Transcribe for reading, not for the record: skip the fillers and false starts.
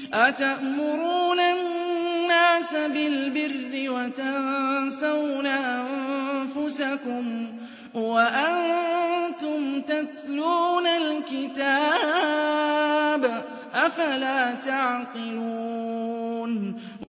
أَتَأْمُرُونَ النَّاسَ بِالْبِرِّ وَتَنسَوْنَ أَنفُسَكُمْ وَأَنتُمْ تَتْلُونَ الْكِتَابَ ۚ أَفَلَا تَعْقِلُونَ